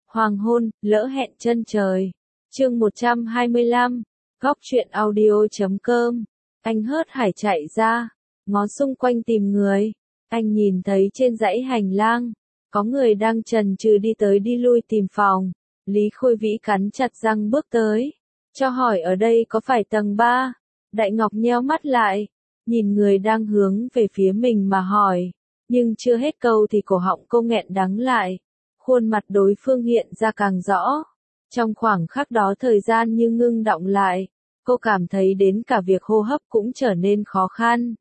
Hoàng hôn, lỡ hẹn chân trời. Chương 125, Góc truyện audio.com. Anh hớt hải chạy ra, ngó xung quanh tìm người. Anh nhìn thấy trên dãy hành lang, có người đang chần chừ đi tới đi lui tìm phòng. Lý Khôi Vĩ cắn chặt răng bước tới, cho hỏi ở đây có phải tầng 3? Đại Ngọc nheo mắt lại, nhìn người đang hướng về phía mình mà hỏi, nhưng chưa hết câu thì cổ họng cô nghẹn đắng lại. Khuôn mặt đối phương hiện ra càng rõ. Trong khoảng khắc đó thời gian như ngưng đọng lại, cô cảm thấy đến cả việc hô hấp cũng trở nên khó khăn.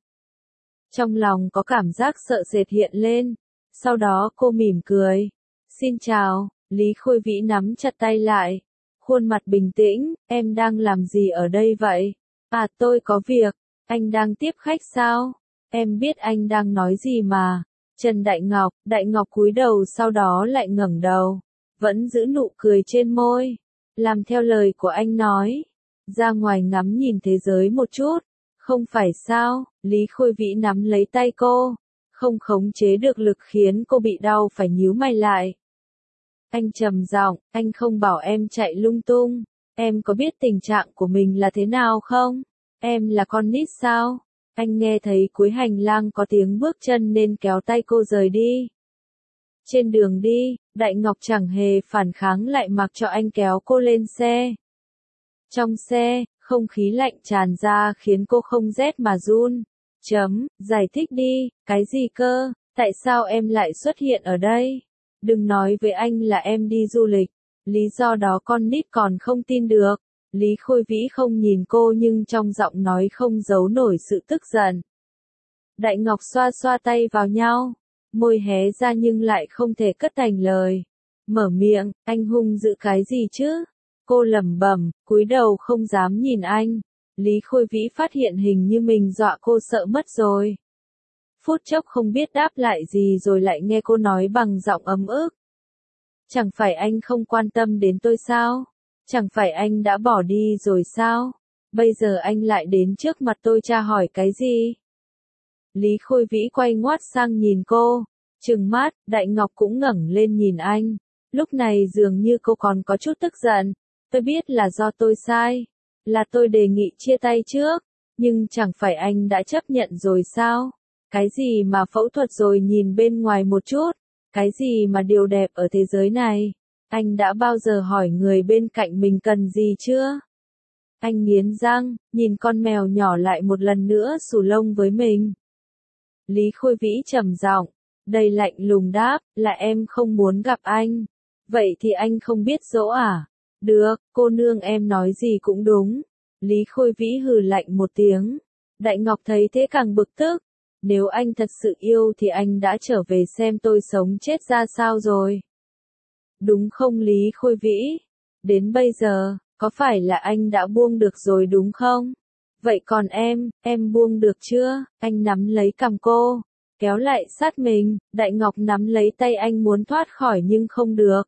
Trong lòng có cảm giác sợ sệt hiện lên, sau đó cô mỉm cười. Xin chào, Lý Khôi Vĩ nắm chặt tay lại, khuôn mặt bình tĩnh, em đang làm gì ở đây vậy? À tôi có việc, anh đang tiếp khách sao? Em biết anh đang nói gì mà. Trần Đại Ngọc cúi đầu sau đó lại ngẩng đầu, vẫn giữ nụ cười trên môi, làm theo lời của anh nói, ra ngoài ngắm nhìn thế giới một chút, không phải sao? Lý Khôi Vĩ nắm lấy tay cô, không khống chế được lực khiến cô bị đau phải nhíu mày lại. Anh trầm giọng, anh không bảo em chạy lung tung, em có biết tình trạng của mình là thế nào không? Em là con nít sao? Anh nghe thấy cuối hành lang có tiếng bước chân nên kéo tay cô rời đi. Trên đường đi, Đại Ngọc chẳng hề phản kháng lại mặc cho anh kéo cô lên xe. Trong xe, không khí lạnh tràn ra khiến cô không rét mà run. Giải thích đi, cái gì cơ, tại sao em lại xuất hiện ở đây? Đừng nói với anh là em đi du lịch, lý do đó con nít còn không tin được. Lý Khôi Vĩ không nhìn cô nhưng trong giọng nói không giấu nổi sự tức giận. Đại Ngọc xoa xoa tay vào nhau, môi hé ra nhưng lại không thể cất thành lời. Mở miệng, anh hung dữ cái gì chứ? Cô lẩm bẩm, cúi đầu không dám nhìn anh. Lý Khôi Vĩ phát hiện hình như mình dọa cô sợ mất rồi. Phút chốc không biết đáp lại gì rồi lại nghe cô nói bằng giọng ấm ức. Chẳng phải anh không quan tâm đến tôi sao? Chẳng phải anh đã bỏ đi rồi sao? Bây giờ anh lại đến trước mặt tôi tra hỏi cái gì? Lý Khôi Vĩ quay ngoắt sang nhìn cô, trừng mắt. Đại Ngọc cũng ngẩng lên nhìn anh. Lúc này dường như cô còn có chút tức giận. Tôi biết là do tôi sai, là tôi đề nghị chia tay trước, nhưng chẳng phải anh đã chấp nhận rồi sao? Cái gì mà phẫu thuật rồi nhìn bên ngoài một chút, cái gì mà điều đẹp ở thế giới này? Anh đã bao giờ hỏi người bên cạnh mình cần gì chưa? Anh nghiến răng, nhìn con mèo nhỏ lại một lần nữa xù lông với mình. Lý Khôi Vĩ trầm giọng, đầy lạnh lùng đáp, là em không muốn gặp anh. Vậy thì anh không biết dỗ à? Được, cô nương em nói gì cũng đúng. Lý Khôi Vĩ hừ lạnh một tiếng. Đại Ngọc thấy thế càng bực tức. Nếu anh thật sự yêu thì anh đã trở về xem tôi sống chết ra sao rồi. Đúng không Lý Khôi Vĩ? Đến bây giờ, có phải là anh đã buông được rồi đúng không? Vậy còn em buông được chưa? Anh nắm lấy cằm cô, kéo lại sát mình. Đại Ngọc nắm lấy tay anh muốn thoát khỏi nhưng không được.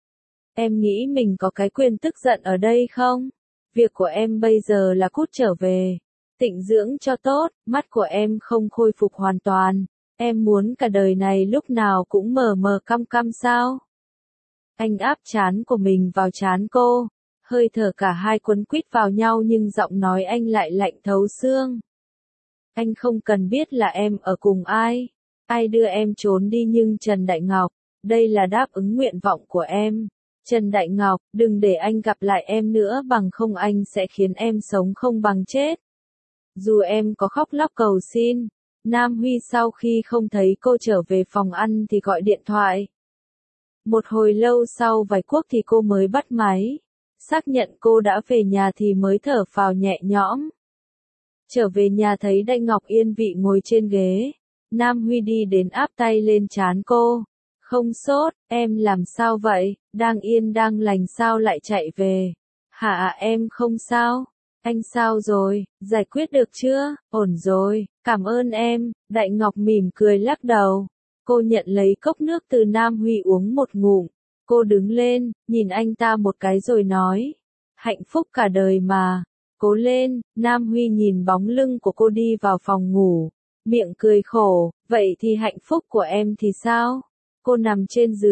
Em nghĩ mình có cái quyền tức giận ở đây không? Việc của em bây giờ là cút trở về, tịnh dưỡng cho tốt, mắt của em không khôi phục hoàn toàn. Em muốn cả đời này lúc nào cũng mờ mờ căm căm sao? Anh áp trán của mình vào trán cô, hơi thở cả hai quấn quýt vào nhau nhưng giọng nói anh lại lạnh thấu xương. Anh không cần biết là em ở cùng ai đưa em trốn đi nhưng Trần Đại Ngọc, đây là đáp ứng nguyện vọng của em. Trần Đại Ngọc, đừng để anh gặp lại em nữa bằng không anh sẽ khiến em sống không bằng chết. Dù em có khóc lóc cầu xin, Nam Huy sau khi không thấy cô trở về phòng ăn thì gọi điện thoại. Một hồi lâu sau vài cuộc thì cô mới bắt máy, xác nhận cô đã về nhà thì mới thở phào nhẹ nhõm. Trở về nhà thấy Đại Ngọc yên vị ngồi trên ghế, Nam Huy đi đến áp tay lên trán cô. Không sốt, em làm sao vậy, đang yên đang lành sao lại chạy về? Hả em không sao? Anh sao rồi, giải quyết được chưa? Ổn rồi, cảm ơn em. Đại Ngọc mỉm cười lắc đầu. Cô nhận lấy cốc nước từ Nam Huy uống một ngụm. Cô đứng lên, nhìn anh ta một cái rồi nói. Hạnh phúc cả đời mà. Cố lên. Nam Huy nhìn bóng lưng của cô đi vào phòng ngủ. Miệng cười khổ, vậy thì hạnh phúc của em thì sao? Cô nằm trên giường,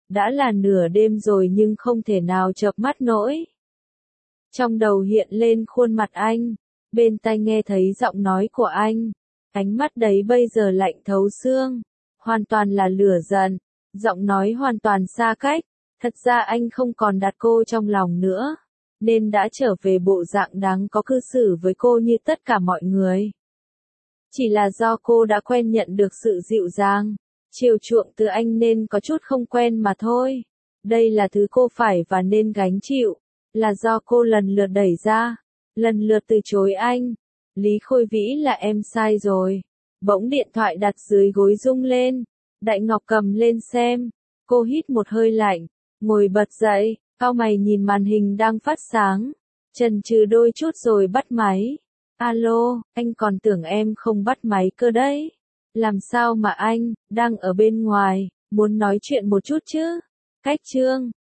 Đã là nửa đêm rồi nhưng không thể nào chợp mắt nổi. Trong đầu hiện lên khuôn mặt anh, bên tai nghe thấy giọng nói của anh. Ánh mắt đấy bây giờ lạnh thấu xương, hoàn toàn là lửa giận, giọng nói hoàn toàn xa cách. Thật ra anh không còn đặt cô trong lòng nữa, nên đã trở về bộ dạng đáng có cư xử với cô như tất cả mọi người. Chỉ là do cô đã quen nhận được sự dịu dàng, chiều chuộng từ anh nên có chút không quen mà thôi. Đây là thứ cô phải và nên gánh chịu, là do cô lần lượt đẩy ra, lần lượt từ chối anh. Lý Khôi Vĩ là em sai rồi. Bỗng điện thoại đặt dưới gối rung lên, Đại Ngọc cầm lên xem, cô hít một hơi lạnh, ngồi bật dậy, cau mày nhìn màn hình đang phát sáng, chần chừ đôi chút rồi bắt máy. Alo, anh còn tưởng em không bắt máy cơ đấy. Làm sao mà anh, đang ở bên ngoài, muốn nói chuyện một chút chứ? Cách Trương,